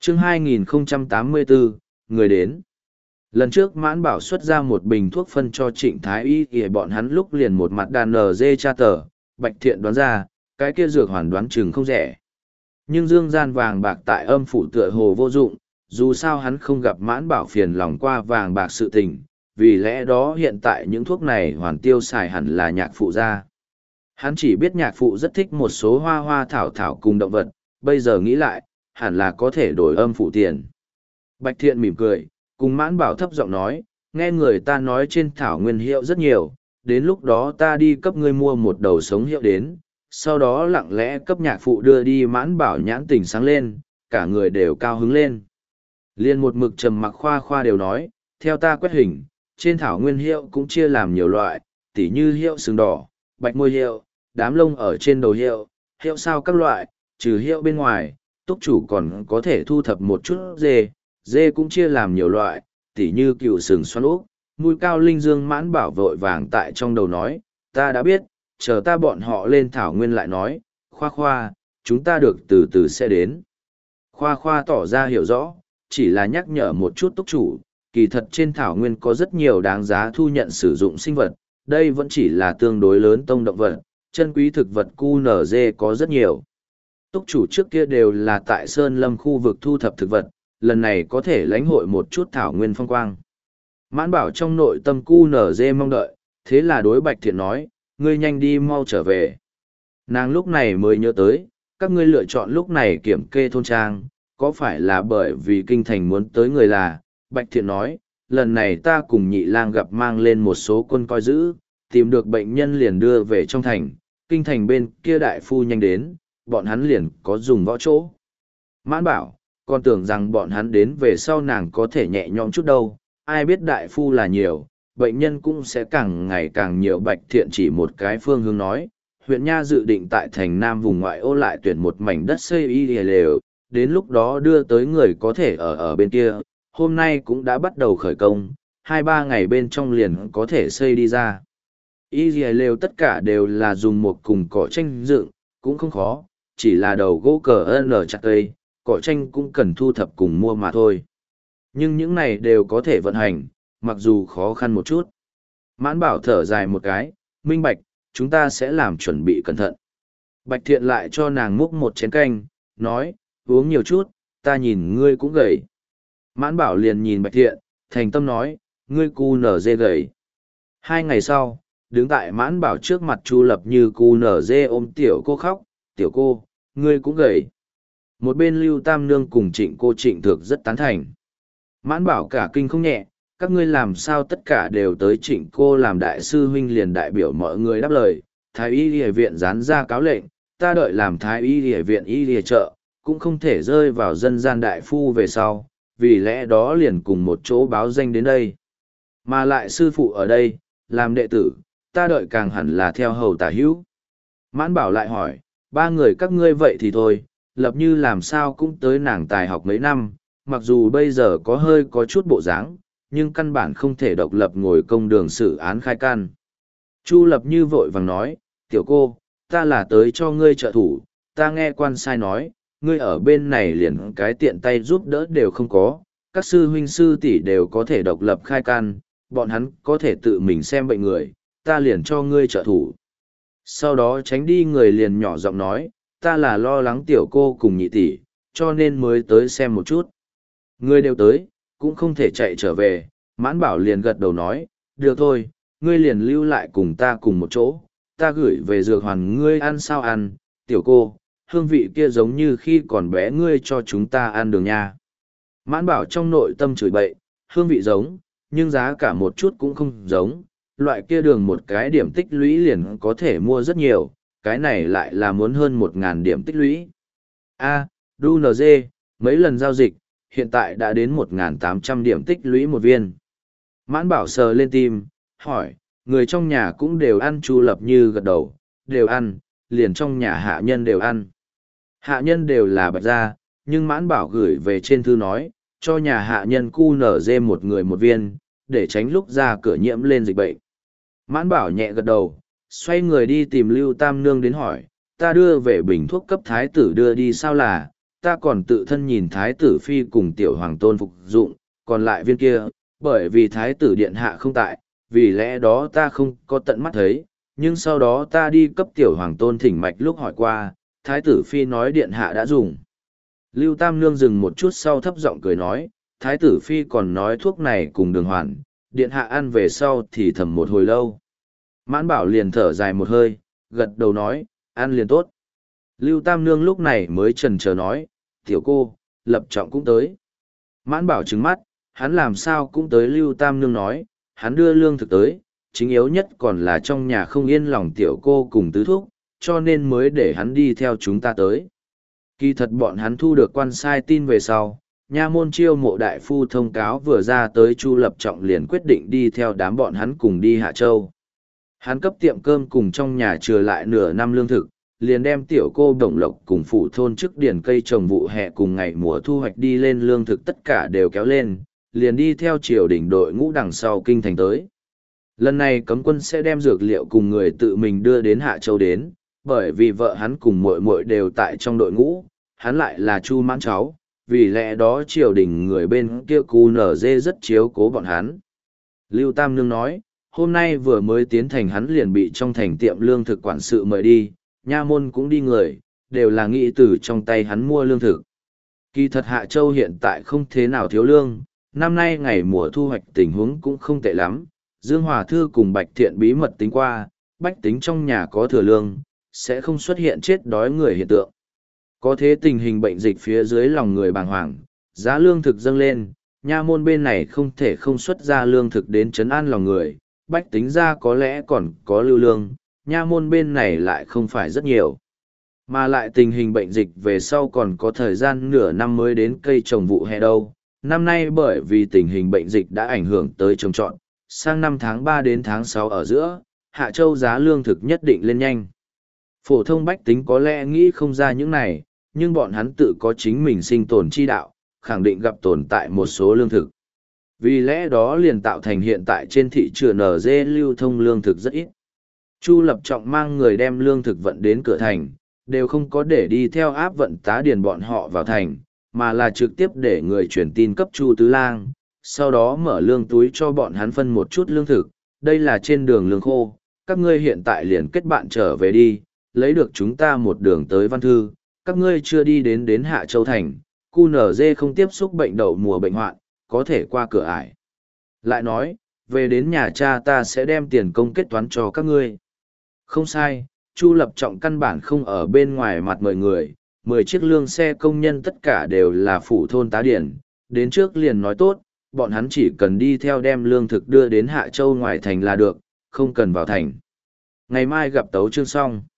Chương 2084, người đến. Lần trước Mãn Bảo xuất ra một bình thuốc phân cho Trịnh Thái Y thì bọn hắn lúc liền một mặt đàn nở dê cha tờ, Bạch Thiện đoán ra, cái kia dược hoàn đoán chừng không rẻ. Nhưng dương gian vàng bạc tại âm phủ tựa hồ vô dụng, dù sao hắn không gặp Mãn Bảo phiền lòng qua vàng bạc sự tình, vì lẽ đó hiện tại những thuốc này hoàn tiêu xài hẳn là nhạc phụ ra. Hắn chỉ biết nhạc phụ rất thích một số hoa hoa thảo thảo cùng động vật, bây giờ nghĩ lại, hẳn là có thể đổi âm phụ tiền. Bạch Thiện mỉm cười, cùng Mãn Bảo thấp giọng nói, nghe người ta nói trên thảo nguyên hiệu rất nhiều, đến lúc đó ta đi cấp ngươi mua một đầu sống hiệu đến, sau đó lặng lẽ cấp nhạc phụ đưa đi. Mãn Bảo nhãn tỉnh sáng lên, cả người đều cao hứng lên. Liên một mực trầm mặc khoa khoa đều nói, theo ta quét hình, trên thảo nguyên hiệu cũng chia làm nhiều loại, tỉ như hiệu sừng đỏ, bạch môi hiệu, đám lông ở trên đầu hiệu, hiệu sao các loại, trừ hiệu bên ngoài, túc chủ còn có thể thu thập một chút dê, dê cũng chia làm nhiều loại, tỉ như cựu sừng xoắn úp, mũi cao linh dương. Mãn Bảo vội vàng tại trong đầu nói, ta đã biết, chờ ta bọn họ lên thảo nguyên lại nói, khoa khoa, chúng ta được từ từ sẽ đến. Khoa khoa tỏ ra hiểu rõ, chỉ là nhắc nhở một chút túc chủ, kỳ thật trên thảo nguyên có rất nhiều đáng giá thu nhận sử dụng sinh vật, đây vẫn chỉ là tương đối lớn tông động vật, chân quý thực vật QNZ có rất nhiều. Túc chủ trước kia đều là tại Sơn Lâm khu vực thu thập thực vật, lần này có thể lãnh hội một chút thảo nguyên phong quang. Mãn Bảo trong nội tâm QNZ mong đợi, thế là đối Bạch Thiện nói, ngươi nhanh đi mau trở về. Nàng lúc này mới nhớ tới, các ngươi lựa chọn lúc này kiểm kê thôn trang, có phải là bởi vì kinh thành muốn tới người là, Bạch Thiện nói, lần này ta cùng Nhị Lang gặp mang lên một số quân coi giữ, tìm được bệnh nhân liền đưa về trong thành, kinh thành bên kia đại phu nhanh đến, bọn hắn liền có dùng võ chỗ. Mãn Bảo, còn tưởng rằng bọn hắn đến về sau nàng có thể nhẹ nhõm chút đâu, ai biết đại phu là nhiều, bệnh nhân cũng sẽ càng ngày càng nhiều. Bạch Thiện chỉ một cái phương hướng nói, huyện Nha dự định tại thành Nam vùng ngoại ô lại tuyển một mảnh đất xây y lều, đến lúc đó đưa tới người có thể ở bên kia, hôm nay cũng đã bắt đầu khởi công, 2-3 ngày bên trong liền có thể xây đi ra. Y lều tất cả đều là dùng một cùng cỏ tranh dựng, cũng không khó, chỉ là đầu gỗ cờ n chặt cây, cỏ tranh cũng cần thu thập cùng mua mà thôi. Nhưng những này đều có thể vận hành, mặc dù khó khăn một chút. Mãn Bảo thở dài một cái, minh bạch, chúng ta sẽ làm chuẩn bị cẩn thận. Bạch Thiện lại cho nàng múc một chén canh, nói, uống nhiều chút, ta nhìn ngươi cũng gầy. Mãn Bảo liền nhìn Bạch Thiện, thành tâm nói, ngươi cu nở dê gầy. 2 ngày sau, đứng tại Mãn Bảo trước mặt Chu Lập Như cu nở dê ôm tiểu cô khóc, tiểu cô, ngươi cũng gầy. Một bên Lưu Tam Nương cùng Trịnh Thược rất tán thành. Mãn Bảo cả kinh không nhẹ, các ngươi làm sao tất cả đều tới Trịnh cô làm đại sư huynh, liền đại biểu mọi người đáp lời. Thái y y viện dán ra cáo lệnh, ta đợi làm thái y y viện y y trợ, cũng không thể rơi vào dân gian đại phu về sau, vì lẽ đó liền cùng một chỗ báo danh đến đây. Mà lại sư phụ ở đây, làm đệ tử, ta đợi càng hẳn là theo hầu tả hữu. Mãn Bảo lại hỏi, 3 người các ngươi vậy thì thôi, Lập Như làm sao cũng tới nàng tài học mấy năm, mặc dù bây giờ có hơi có chút bộ dáng, nhưng căn bản không thể độc lập ngồi công đường xử án khai can. Chu Lập Như vội vàng nói, tiểu cô, ta là tới cho ngươi trợ thủ, ta nghe quan sai nói, ngươi ở bên này liền cái tiện tay giúp đỡ đều không có, các sư huynh sư tỷ đều có thể độc lập khai can, bọn hắn có thể tự mình xem bệnh người, ta liền cho ngươi trợ thủ. Sau đó tránh đi người liền nhỏ giọng nói, ta là lo lắng tiểu cô cùng nhị tỷ, cho nên mới tới xem một chút. Ngươi đều tới, cũng không thể chạy trở về. Mãn Bảo liền gật đầu nói, được thôi, ngươi liền lưu lại cùng ta cùng một chỗ, ta gửi về dược hoàn ngươi ăn sao ăn, tiểu cô, hương vị kia giống như khi còn bé ngươi cho chúng ta ăn đường nha. Mãn Bảo trong nội tâm chửi bậy, hương vị giống, nhưng giá cả một chút cũng không giống, loại kia đường một cái điểm tích lũy liền có thể mua rất nhiều, cái này lại là muốn hơn 1.000 điểm tích lũy. DUNZ, mấy lần giao dịch, hiện tại đã đến 1.800 điểm tích lũy một viên. Mãn Bảo sờ lên tim, hỏi, người trong nhà cũng đều ăn. Chu Lập Như gật đầu, đều ăn, liền trong nhà hạ nhân đều ăn. Hạ nhân đều là Bạch gia, nhưng Mãn Bảo gửi về trên thư nói, cho nhà hạ nhân QNZ một người một viên, để tránh lúc ra cửa nhiễm lên dịch bệnh. Mãn Bảo nhẹ gật đầu, xoay người đi tìm Lưu Tam Nương đến hỏi, ta đưa về bình thuốc cấp thái tử đưa đi sao là, ta còn tự thân nhìn Thái tử Phi cùng tiểu hoàng tôn phục dụng, còn lại viên kia, bởi vì Thái tử Điện Hạ không tại, vì lẽ đó ta không có tận mắt thấy, nhưng sau đó ta đi cấp tiểu hoàng tôn thỉnh mạch lúc hỏi qua, Thái tử Phi nói Điện Hạ đã dùng. Lưu Tam Nương dừng một chút sau thấp giọng cười nói, Thái tử Phi còn nói thuốc này cùng đường hoàn, Điện Hạ ăn về sau thì thầm một hồi lâu. Mãn Bảo liền thở dài một hơi, gật đầu nói, ăn liền tốt. Lưu Tam Nương lúc này mới chần chờ nói, tiểu cô, Lập Trọng cũng tới. Mãn Bảo trừng mắt, hắn làm sao cũng tới. Lưu Tam Nương nói, hắn đưa lương thực tới, chính yếu nhất còn là trong nhà không yên lòng tiểu cô cùng tứ thúc, cho nên mới để hắn đi theo chúng ta tới. Kỳ thật bọn hắn thu được quan sai tin về sau, nha môn chiêu mộ đại phu thông cáo vừa ra tới, Chu Lập Trọng liền quyết định đi theo đám bọn hắn cùng đi Hạ Châu. Hắn cấp tiệm cơm cùng trong nhà chừa lại nửa năm lương thực, liền đem tiểu cô Đồng Lộc cùng phụ thôn chức điển cây trồng vụ hè cùng ngày mùa thu hoạch đi lên lương thực tất cả đều kéo lên, liền đi theo triều đình đội ngũ đằng sau kinh thành tới. Lần này cấm quân sẽ đem dược liệu cùng người tự mình đưa đến Hạ Châu đến, bởi vì vợ hắn cùng muội muội đều tại trong đội ngũ, hắn lại là Chu Mãn cháu, vì lẽ đó triều đình người bên kia cu nở dê rất chiếu cố bọn hắn. Lưu Tam Nương nói, hôm nay vừa mới tiến thành hắn liền bị trong thành tiệm lương thực quản sự mời đi, nha môn cũng đi người, đều là nghĩ từ trong tay hắn mua lương thực. Kỳ thật Hạ Châu hiện tại không thế nào thiếu lương, năm nay ngày mùa thu hoạch tình huống cũng không tệ lắm. Dương Hòa Thư cùng Bạch Thiện bí mật tính qua, bách tính trong nhà có thừa lương, sẽ không xuất hiện chết đói người hiện tượng. Có thế tình hình bệnh dịch phía dưới lòng người bàng hoàng, giá lương thực dâng lên, nha môn bên này không thể không xuất ra lương thực đến trấn an lòng người, bách tính ra có lẽ còn có lưu lương, nha môn bên này lại không phải rất nhiều. Mà lại tình hình bệnh dịch về sau còn có thời gian nửa năm mới đến cây trồng vụ hè đâu. Năm nay bởi vì tình hình bệnh dịch đã ảnh hưởng tới trồng trọt, sang năm tháng 3 đến tháng 6 ở giữa, Hạ Châu giá lương thực nhất định lên nhanh. Phổ thông bách tính có lẽ nghĩ không ra những này, nhưng bọn hắn tự có chính mình sinh tồn chi đạo, khẳng định gặp tồn tại một số lương thực. Vì lẽ đó liền tạo thành hiện tại trên thị trường NG lưu thông lương thực rất ít. Chu Lập Trọng mang người đem lương thực vận đến cửa thành, đều không có để đi theo áp vận tá điền bọn họ vào thành, mà là trực tiếp để người truyền tin cấp Chu Tứ Lang, sau đó mở lương túi cho bọn hắn phân một chút lương thực, đây là trên đường lương khô, các ngươi hiện tại liền kết bạn trở về đi, lấy được chúng ta một đường tới Văn Thư, các ngươi chưa đi đến Hạ Châu Thành, QNZ không tiếp xúc bệnh đậu mùa bệnh hoạn, có thể qua cửa ải. Lại nói, về đến nhà cha ta sẽ đem tiền công kết toán cho các ngươi. Không sai, Chu Lập Trọng căn bản không ở bên ngoài mặt mời người, 10 chiếc lương xe công nhân tất cả đều là phủ thôn tá điển, đến trước liền nói tốt, bọn hắn chỉ cần đi theo đem lương thực đưa đến Hạ Châu ngoài thành là được, không cần vào thành. Ngày mai gặp tấu chương xong.